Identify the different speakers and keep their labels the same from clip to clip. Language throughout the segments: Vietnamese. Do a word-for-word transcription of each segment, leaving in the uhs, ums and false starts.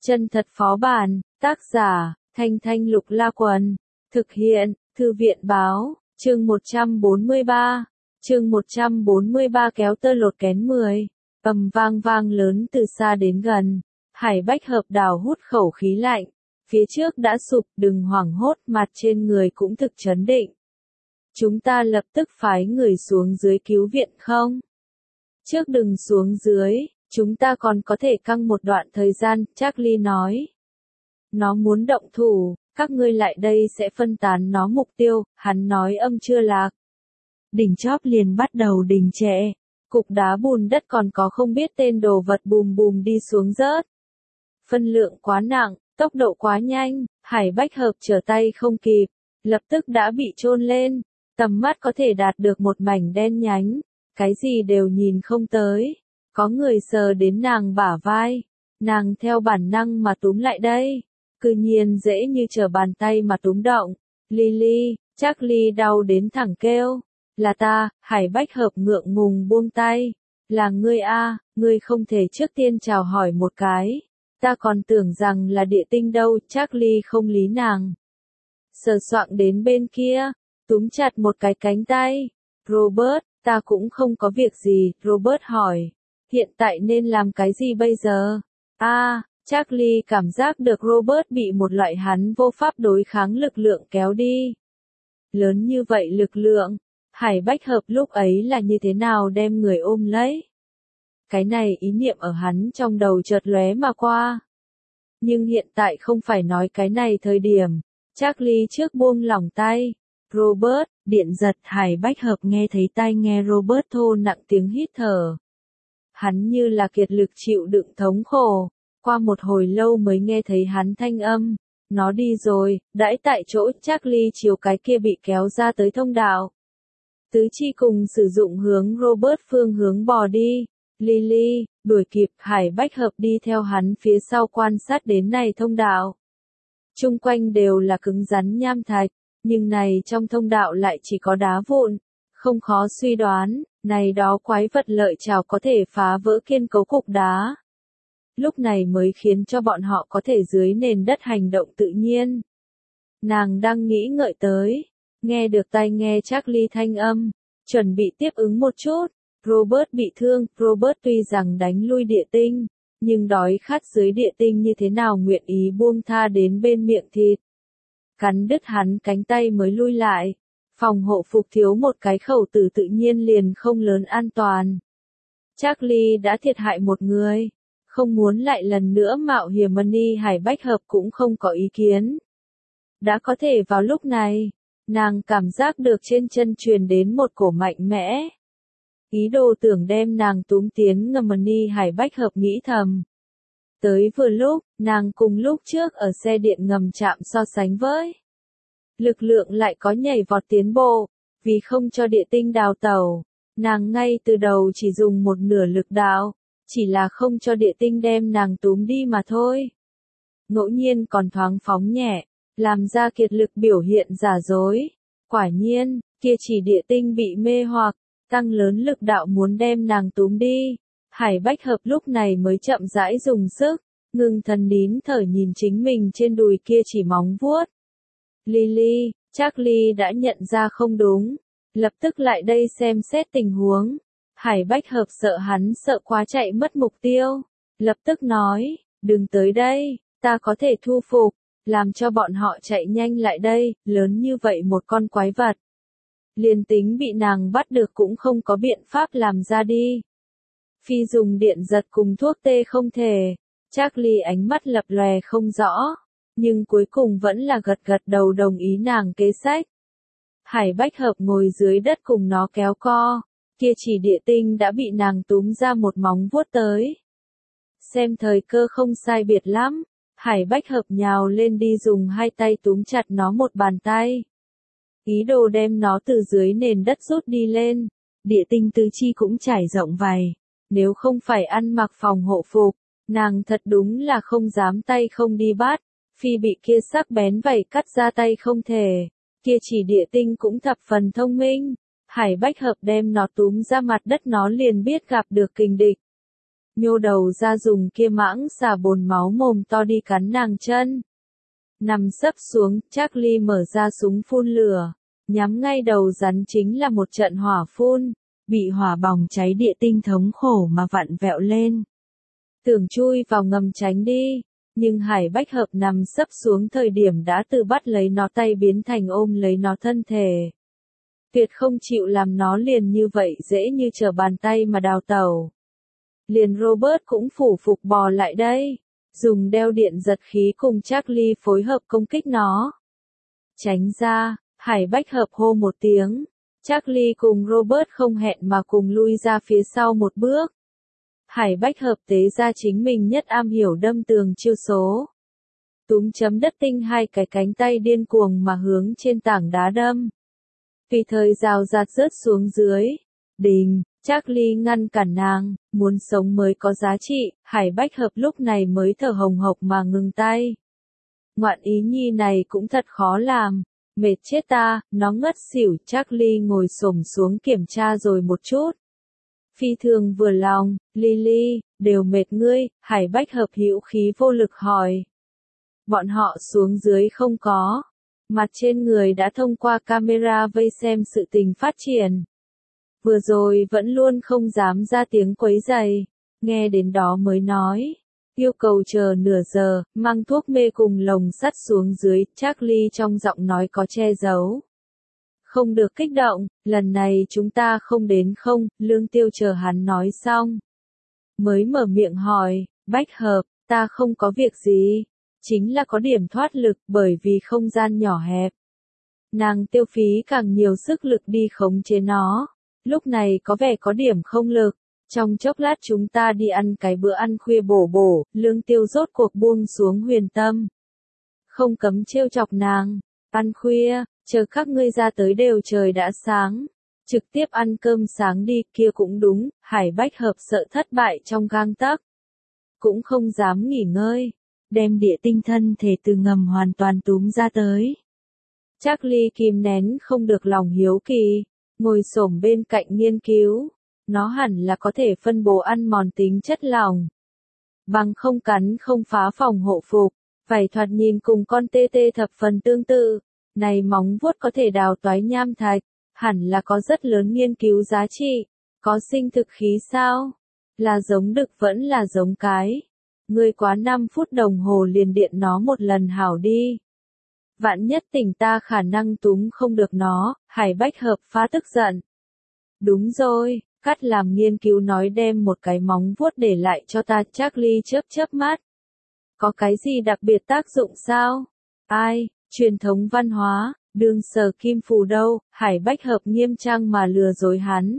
Speaker 1: Chân thật phó bản, tác giả, Thanh Thanh Lục La Quần, thực hiện, Thư viện báo, chương một trăm bốn mươi ba, chương một trăm bốn mươi ba kéo tơ lột kén mười, ầm vang vang lớn từ xa đến gần, Hải Bách Hợp đào hút khẩu khí lạnh, phía trước đã sụp, đừng hoảng hốt, mặt trên người cũng thực chấn định. Chúng ta lập tức phái người xuống dưới cứu viện không? Trước đừng xuống dưới, chúng ta còn có thể căng một đoạn thời gian, Charlie nói. Nó muốn động thủ, các ngươi lại đây sẽ phân tán nó mục tiêu, hắn nói âm chưa lạc. Đỉnh chóp liền bắt đầu đình trệ, cục đá bùn đất còn có không biết tên đồ vật bùm bùm đi xuống rớt. Phân lượng quá nặng, tốc độ quá nhanh, Hải Bách Hợp trở tay không kịp, lập tức đã bị chôn lên, tầm mắt có thể đạt được một mảnh đen nhánh, cái gì đều nhìn không tới. Có người sờ đến nàng bả vai, nàng theo bản năng mà túm lại đây, cư nhiên dễ như trở bàn tay mà túm động. Lily, Charlie đau đến thẳng kêu, là ta. Hải Bách Hợp ngượng ngùng buông tay, là ngươi a, ngươi không thể trước tiên chào hỏi một cái, ta còn tưởng rằng là địa tinh đâu. Charlie không lý nàng, sờ soạng đến bên kia, túm chặt một cái cánh tay. Robert, ta cũng không có việc gì. Robert hỏi, hiện tại nên làm cái gì bây giờ? A, à, Charlie cảm giác được Robert bị một loại hắn vô pháp đối kháng lực lượng kéo đi. Lớn như vậy lực lượng, Hải Bách Hợp lúc ấy là như thế nào đem người ôm lấy? Cái này ý niệm ở hắn trong đầu chợt lóe mà qua. Nhưng hiện tại không phải nói cái này thời điểm. Charlie trước buông lỏng tay. Robert, điện giật. Hải Bách Hợp nghe thấy tai nghe Robert thô nặng tiếng hít thở. Hắn như là kiệt lực chịu đựng thống khổ, qua một hồi lâu mới nghe thấy hắn thanh âm, nó đi rồi. Đãi tại chỗ, Charlie chiều cái kia bị kéo ra tới thông đạo. Tứ chi cùng sử dụng hướng Robert phương hướng bò đi. Lily, đuổi kịp. Hải Bách Hợp đi theo hắn phía sau quan sát đến này thông đạo. Chung quanh đều là cứng rắn nham thạch, nhưng này trong thông đạo lại chỉ có đá vụn, không khó suy đoán. Này đó quái vật lợi chảo có thể phá vỡ kiên cố cục đá. Lúc này mới khiến cho bọn họ có thể dưới nền đất hành động tự nhiên. Nàng đang nghĩ ngợi tới, nghe được tai nghe Charlie thanh âm, chuẩn bị tiếp ứng một chút. Robert bị thương. Robert tuy rằng đánh lui địa tinh, nhưng đói khát dưới địa tinh như thế nào nguyện ý buông tha đến bên miệng thịt. Cắn đứt hắn cánh tay mới lui lại. Phòng hộ phục thiếu một cái khẩu tử tự nhiên liền không lớn an toàn. Charlie đã thiệt hại một người, không muốn lại lần nữa mạo hiểm. Money Hải Bách Hợp cũng không có ý kiến. Đã có thể vào lúc này, nàng cảm giác được trên chân truyền đến một cổ mạnh mẽ. Ý đồ tưởng đem nàng túm tiến ngầm. Money Hải Bách Hợp nghĩ thầm. Tới vừa lúc, nàng cùng lúc trước ở xe điện ngầm chạm so sánh với. Lực lượng lại có nhảy vọt tiến bộ, vì không cho địa tinh đào tẩu, nàng ngay từ đầu chỉ dùng một nửa lực đạo, chỉ là không cho địa tinh đem nàng túm đi mà thôi. Ngẫu nhiên còn thoáng phóng nhẹ, làm ra kiệt lực biểu hiện giả dối. Quả nhiên, kia chỉ địa tinh bị mê hoặc, tăng lớn lực đạo muốn đem nàng túm đi. Hải Bách Hợp lúc này mới chậm rãi dùng sức, ngừng thần nín thở nhìn chính mình trên đùi kia chỉ móng vuốt. Lily, Charlie đã nhận ra không đúng, lập tức lại đây xem xét tình huống. Hải Bách Hợp sợ hắn sợ quá chạy mất mục tiêu, lập tức nói, đừng tới đây, ta có thể thu phục, làm cho bọn họ chạy nhanh lại đây. Lớn như vậy một con quái vật, liền tính bị nàng bắt được cũng không có biện pháp làm ra đi. Phi dùng điện giật cùng thuốc tê không thể. Charlie ánh mắt lập lòe không rõ, nhưng cuối cùng vẫn là gật gật đầu đồng ý nàng kế sách. Hải Bách Hợp ngồi dưới đất cùng nó kéo co, kia chỉ địa tinh đã bị nàng túm ra một móng vuốt tới. Xem thời cơ không sai biệt lắm, Hải Bách Hợp nhào lên đi dùng hai tay túm chặt nó một bàn tay. Ý đồ đem nó từ dưới nền đất rút đi lên. Địa tinh tứ chi cũng trải rộng vài, nếu không phải ăn mặc phòng hộ phục, nàng thật đúng là không dám tay không đi bắt. Phi bị kia sắc bén vảy cắt ra tay không thể, kia chỉ địa tinh cũng thập phần thông minh. Hải Bách Hợp đem nó túm ra mặt đất, nó liền biết gặp được kình địch. nhô đầu ra dùng kia mãng xà bồn máu mồm to đi cắn nàng chân. Nằm sấp xuống, Charlie mở ra súng phun lửa, nhắm ngay đầu rắn chính là một trận hỏa phun, bị hỏa bỏng cháy địa tinh thống khổ mà vặn vẹo lên. Tưởng chui vào ngầm tránh đi, nhưng Hải Bách Hợp nằm sấp xuống thời điểm đã tự bắt lấy nó tay biến thành ôm lấy nó thân thể. Tuyệt không chịu làm nó liền như vậy dễ như trở bàn tay mà đào tẩu. Liền Robert cũng phủ phục bò lại đây, dùng đeo điện giật khí cùng Charlie phối hợp công kích nó. Tránh ra, Hải Bách Hợp hô một tiếng, Charlie cùng Robert không hẹn mà cùng lui ra phía sau một bước. Hải Bách Hợp tế ra chính mình nhất am hiểu đâm tường chiêu số. Túm chấm đất tinh hai cái cánh tay điên cuồng mà hướng trên tảng đá đâm. Tùy thời rào rạt rớt xuống dưới. Đình, Charlie ngăn cản nàng, muốn sống mới có giá trị, Hải Bách Hợp lúc này mới thở hồng hộc mà ngừng tay. Ngoạn ý nhi này cũng thật khó làm, mệt chết ta, nó ngất xỉu, Charlie ngồi xổm xuống kiểm tra rồi một chút. Phi thường vừa lòng, Lily, đều mệt ngươi, Hải Bách Hợp hữu khí vô lực hỏi. Bọn họ xuống dưới không có. Mặt trên người đã thông qua camera vây xem sự tình phát triển. Vừa rồi vẫn luôn không dám ra tiếng quấy rầy, nghe đến đó mới nói. Yêu cầu chờ nửa giờ, mang thuốc mê cùng lồng sắt xuống dưới, Charlie trong giọng nói có che giấu. Không được kích động, lần này chúng ta không đến không, Lương Tiêu chờ hắn nói xong. Mới mở miệng hỏi, Bách Hợp, ta không có việc gì, chính là có điểm thoát lực bởi vì không gian nhỏ hẹp. Nàng tiêu phí càng nhiều sức lực đi khống chế nó, lúc này có vẻ có điểm không lực. Trong chốc lát chúng ta đi ăn cái bữa ăn khuya bổ bổ, Lương Tiêu rốt cuộc buông xuống huyền tâm. Không cấm trêu chọc nàng, ăn khuya, chờ các ngươi ra tới đều trời đã sáng. Trực tiếp ăn cơm sáng đi, kia cũng đúng, Hải Bách Hợp sợ thất bại trong gang tấc. Cũng không dám nghỉ ngơi, đem địa tinh thân thể từ ngầm hoàn toàn túm ra tới. Charlie kìm nén không được lòng hiếu kỳ, ngồi xổm bên cạnh nghiên cứu. Nó hẳn là có thể phân bố ăn mòn tính chất lỏng. Bằng không cắn không phá phòng hộ phục, vảy thoạt nhìn cùng con tê tê thập phần tương tự. Này móng vuốt có thể đào toái nham thạch, hẳn là có rất lớn nghiên cứu giá trị. Có sinh thực khí sao? Là giống đực vẫn là giống cái. Ngươi quá năm phút đồng hồ liền điện nó một lần hảo đi. Vạn nhất tỉnh ta khả năng túm không được nó, Hải Bách Hợp phá tức giận. Đúng rồi. Cắt làm nghiên cứu nói đem một cái móng vuốt để lại cho ta, Charlie chớp chớp mắt. Có cái gì đặc biệt tác dụng sao? Ai, truyền thống văn hóa, đương sở kim phù đâu, Hải Bách Hợp nghiêm trang mà lừa dối hắn.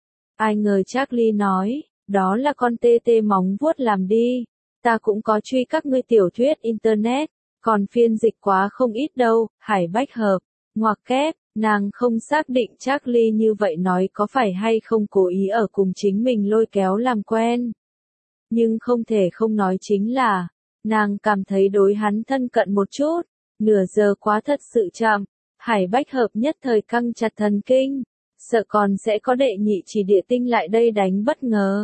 Speaker 1: Ai ngờ Charlie nói, đó là con tê tê móng vuốt làm đi. Ta cũng có truy các ngươi tiểu thuyết internet, còn phiên dịch quá không ít đâu, Hải Bách Hợp, ngoặc kép. Nàng không xác định Charlie như vậy nói có phải hay không cố ý ở cùng chính mình lôi kéo làm quen. Nhưng không thể không nói chính là, nàng cảm thấy đối hắn thân cận một chút, nửa giờ quá thật sự chậm, Hải Bách Hợp nhất thời căng chặt thần kinh, sợ còn sẽ có đệ nhị chỉ địa tinh lại đây đánh bất ngờ.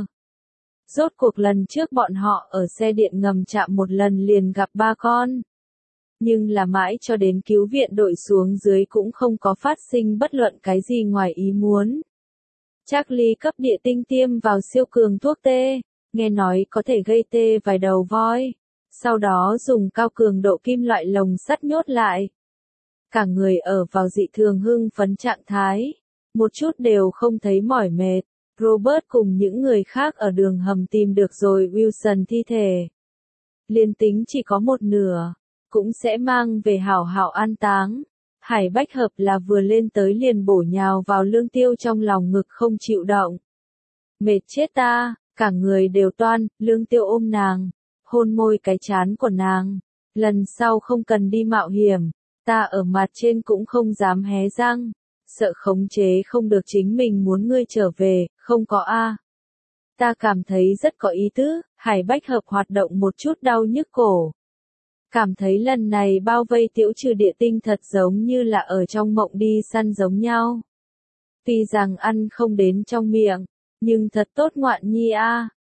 Speaker 1: Rốt cuộc lần trước bọn họ ở xe điện ngầm chạm một lần liền gặp ba con. Nhưng là mãi cho đến cứu viện đội xuống dưới cũng không có phát sinh bất luận cái gì ngoài ý muốn. Charlie cấp địa tinh tiêm vào siêu cường thuốc tê, nghe nói có thể gây tê vài đầu voi, sau đó dùng cao cường độ kim loại lồng sắt nhốt lại. Cả người ở vào dị thường hưng phấn trạng thái, một chút đều không thấy mỏi mệt. Robert cùng những người khác ở đường hầm tìm được rồi Wilson thi thể. Liên tính chỉ có một nửa, cũng sẽ mang về hảo hảo an táng. Hải Bách Hợp là vừa lên tới liền bổ nhào vào Lương Tiêu trong lòng ngực không chịu động. Mệt chết ta, cả người đều toan, Lương Tiêu ôm nàng, hôn môi cái trán của nàng. Lần sau không cần đi mạo hiểm, ta ở mặt trên cũng không dám hé răng, sợ khống chế không được chính mình muốn ngươi trở về, không có a. Ta cảm thấy rất có ý tứ, Hải Bách Hợp hoạt động một chút đau nhức cổ. Cảm thấy lần này bao vây tiểu trừ địa tinh thật giống như là ở trong mộng đi săn giống nhau. Tuy rằng ăn không đến trong miệng, nhưng thật tốt ngoạn nhi a.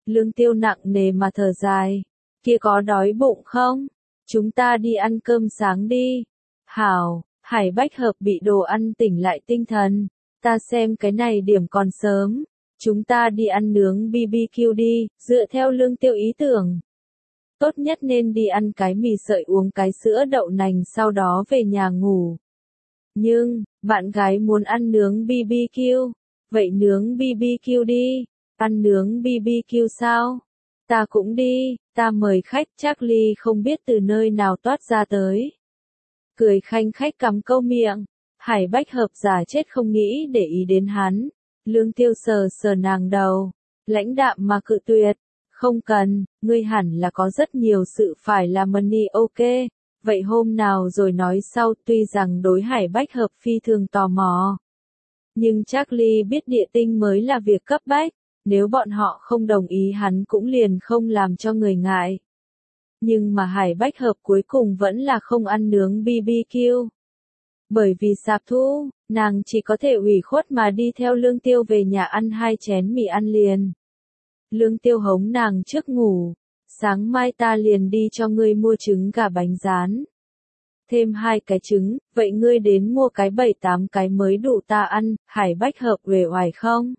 Speaker 1: Lương Tiêu nặng nề mà thở dài. Kia có đói bụng không? Chúng ta đi ăn cơm sáng đi. Hảo, Hải Bách Hợp bị đồ ăn tỉnh lại tinh thần. Ta xem cái này điểm còn sớm. Chúng ta đi ăn nướng bê bê kiu đi, dựa theo Lương Tiêu ý tưởng. Tốt nhất nên đi ăn cái mì sợi uống cái sữa đậu nành sau đó về nhà ngủ. Nhưng, bạn gái muốn ăn nướng bê bê kiu. Vậy nướng bê bê kiu đi. Ăn nướng bê bê kiu sao? Ta cũng đi, ta mời khách. Charlie không biết từ nơi nào toát ra tới. Cười khanh khách cắm câu miệng. Hải Bách Hợp giả chết không nghĩ để ý đến hắn. Lương Tiêu sờ sờ nàng đầu. Lãnh đạm mà cự tuyệt. Không cần, ngươi hẳn là có rất nhiều sự phải làm money ok. Vậy hôm nào rồi nói sau. Tuy rằng đối Hải Bách Hợp phi thường tò mò. Nhưng Charlie biết địa tinh mới là việc cấp bách. Nếu bọn họ không đồng ý hắn cũng liền không làm cho người ngại. Nhưng mà Hải Bách Hợp cuối cùng vẫn là không ăn nướng bê bê kiu. Bởi vì sạp thu, nàng chỉ có thể ủy khuất mà đi theo Lương Tiêu về nhà ăn hai chén mì ăn liền. Lương Tiêu hống nàng trước ngủ. Sáng mai ta liền đi cho ngươi mua trứng gà bánh rán. Thêm hai cái trứng, vậy ngươi đến mua cái bảy tám cái mới đủ ta ăn. Hải Bách Hợp uể oải không?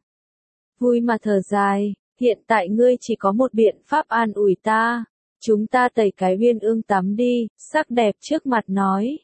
Speaker 1: Vui mà thở dài, hiện tại ngươi chỉ có một biện pháp an ủi ta. Chúng ta tẩy cái Uyên Ương tắm đi, sắc đẹp trước mặt nói.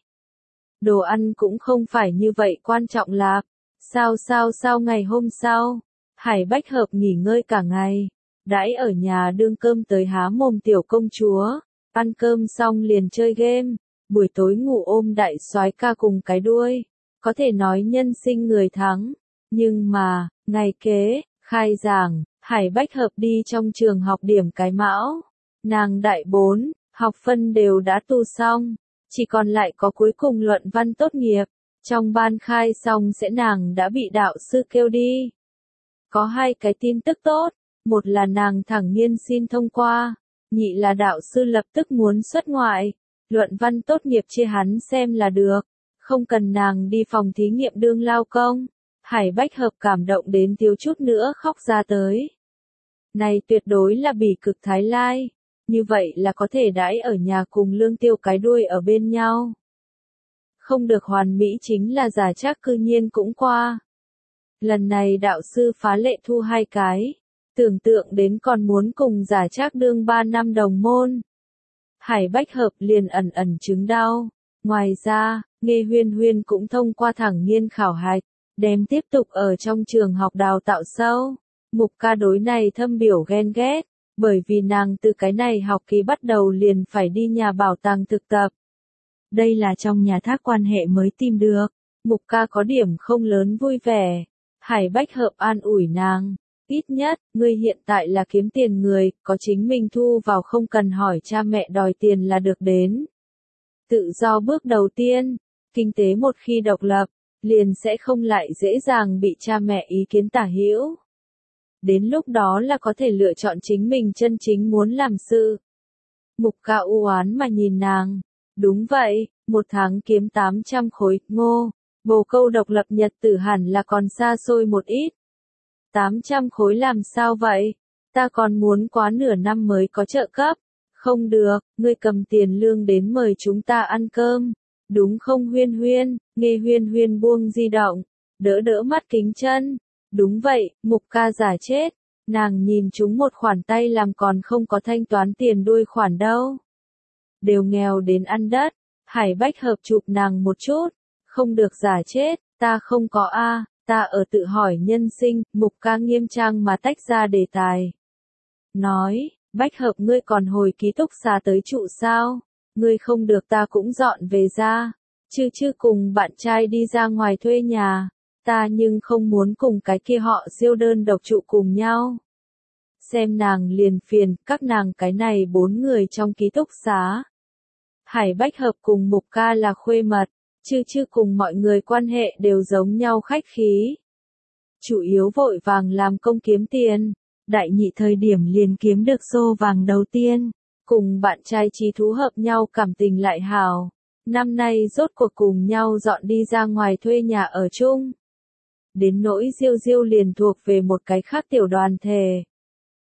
Speaker 1: Đồ ăn cũng không phải như vậy quan trọng lạc. Sao sao sao ngày hôm sau, Hải Bách Hợp nghỉ ngơi cả ngày. Đãi ở nhà đương cơm tới há mồm tiểu công chúa. Ăn cơm xong liền chơi game. Buổi tối ngủ ôm đại soái ca cùng cái đuôi. Có thể nói nhân sinh người thắng. Nhưng mà, ngày kế, khai giảng, Hải Bách Hợp đi trong trường học điểm cái mão. Nàng đại bốn, học phân đều đã tu xong. Chỉ còn lại có cuối cùng luận văn tốt nghiệp. Trong ban khai xong sẽ nàng đã bị đạo sư kêu đi. Có hai cái tin tức tốt. Một là nàng thẳng nhiên xin thông qua. Nhị là đạo sư lập tức muốn xuất ngoại. Luận văn tốt nghiệp chia hắn xem là được. Không cần nàng đi phòng thí nghiệm đương lao công. Hải Bách Hợp cảm động đến thiếu chút nữa khóc ra tới. Này tuyệt đối là bỉ cực Thái Lai. Như vậy là có thể đãi ở nhà cùng Lương Tiêu cái đuôi ở bên nhau. Không được hoàn mỹ chính là giả trác cư nhiên cũng qua. Lần này đạo sư phá lệ thu hai cái. Tưởng tượng đến còn muốn cùng giả trác đương ba năm đồng môn. Hải Bách Hợp liền ẩn ẩn chứng đau. Ngoài ra, Nghê Huyên Huyên cũng thông qua thẳng nhiên khảo hạch. Đem tiếp tục ở trong trường học đào tạo sâu. Mục ca đối này thâm biểu ghen ghét. Bởi vì nàng từ cái này học kỳ bắt đầu liền phải đi nhà bảo tàng thực tập. Đây là trong nhà thác quan hệ mới tìm được. Mục ca có điểm không lớn vui vẻ. Hải Bách Hợp an ủi nàng. Ít nhất, ngươi hiện tại là kiếm tiền người, có chính mình thu vào không cần hỏi cha mẹ đòi tiền là được đến. Tự do bước đầu tiên, kinh tế một khi độc lập, liền sẽ không lại dễ dàng bị cha mẹ ý kiến tả hữu. Đến lúc đó là có thể lựa chọn chính mình chân chính muốn làm sự. Mục ca u oán mà nhìn nàng. Đúng vậy, một tháng kiếm tám trăm khối, ngô. Bồ câu độc lập nhật tử hẳn là còn xa xôi một ít. tám trăm khối làm sao vậy? Ta còn muốn quá nửa năm mới có trợ cấp. Không được, ngươi cầm tiền lương đến mời chúng ta ăn cơm. Đúng không Huyên Huyên? Nghe Huyên Huyên buông di động. Đỡ đỡ mắt kính chân. Đúng vậy, Mục ca giả chết. Nàng nhìn chúng một khoản tay làm còn không có thanh toán tiền đuôi khoản đâu. Đều nghèo đến ăn đất. Hải Bách Hợp chụp nàng một chút. Không được giả chết, ta không có a, ta ở tự hỏi nhân sinh. Mục ca nghiêm trang mà tách ra đề tài. Nói, Bách Hợp ngươi còn hồi ký túc xá tới trụ sao? Ngươi không được ta cũng dọn về ra. Chứ chứ cùng bạn trai đi ra ngoài thuê nhà. Ta nhưng không muốn cùng cái kia họ siêu đơn độc trụ cùng nhau. Xem nàng liền phiền, các nàng cái này bốn người trong ký túc xá. Hải Bách Hợp cùng Mục ca là khuê mật, chứ chứ cùng mọi người quan hệ đều giống nhau khách khí. Chủ yếu vội vàng làm công kiếm tiền, đại nhị thời điểm liền kiếm được xô vàng đầu tiên, cùng bạn trai trí thú hợp nhau cảm tình lại hào. Năm nay rốt cuộc cùng nhau dọn đi ra ngoài thuê nhà ở chung. Đến nỗi Diêu Diêu liền thuộc về một cái khác tiểu đoàn thể.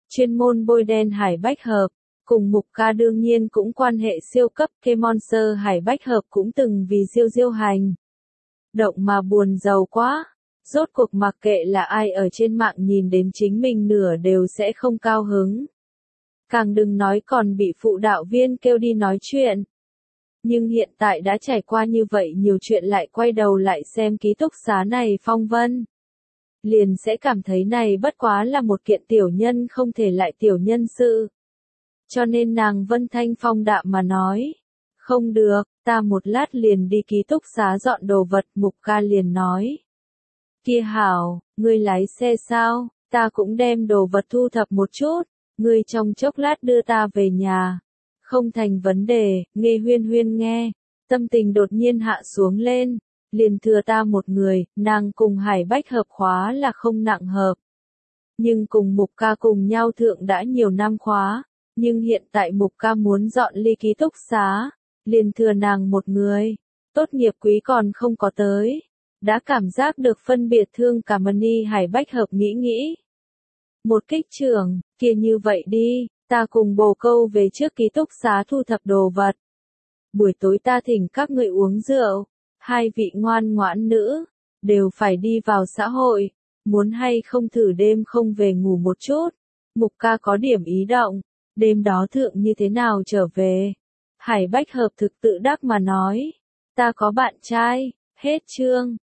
Speaker 1: chuyên môn bôi đen Hải Bách Hợp, cùng Mục Ca đương nhiên cũng quan hệ siêu cấp, K-Monster Hải Bách Hợp cũng từng vì Diêu Diêu hành động mà buồn giàu quá. Rốt cuộc mặc kệ là ai ở trên mạng nhìn đến chính mình nửa đều sẽ không cao hứng. Càng đừng nói còn bị phụ đạo viên kêu đi nói chuyện. Nhưng hiện tại đã trải qua như vậy nhiều chuyện lại quay đầu lại xem ký túc xá này phong vân. Liền sẽ cảm thấy này bất quá là một kiện tiểu nhân không thể lại tiểu nhân sự. Cho nên nàng Vân Thanh phong đạm mà nói. Không được, ta một lát liền đi ký túc xá dọn đồ vật. Mục Ca liền nói. Kia hảo, ngươi lái xe sao, ta cũng đem đồ vật thu thập một chút, ngươi trong chốc lát đưa ta về nhà. Không thành vấn đề, Nghe Huyên Huyên nghe, tâm tình đột nhiên hạ xuống lên, liền thừa ta một người, nàng cùng Hải Bách Hợp khóa là không nặng hợp. Nhưng cùng Mục Ca cùng nhau thượng đã nhiều năm khóa, nhưng hiện tại Mục Ca muốn dọn ly ký túc xá, liền thừa nàng một người, tốt nghiệp quý còn không có tới. Đã cảm giác được phân biệt thương cả Mani Hải Bách Hợp nghĩ nghĩ. Một kích trưởng, kia như vậy đi, ta cùng bồ câu về trước ký túc xá thu thập đồ vật. Buổi tối ta thỉnh các người uống rượu, hai vị ngoan ngoãn nữ, đều phải đi vào xã hội, muốn hay không thử đêm không về ngủ một chút. Mục Ca có điểm ý động, đêm đó thượng như thế nào trở về. Hải Bách Hợp thực tự đắc mà nói, ta có bạn trai, hết chương.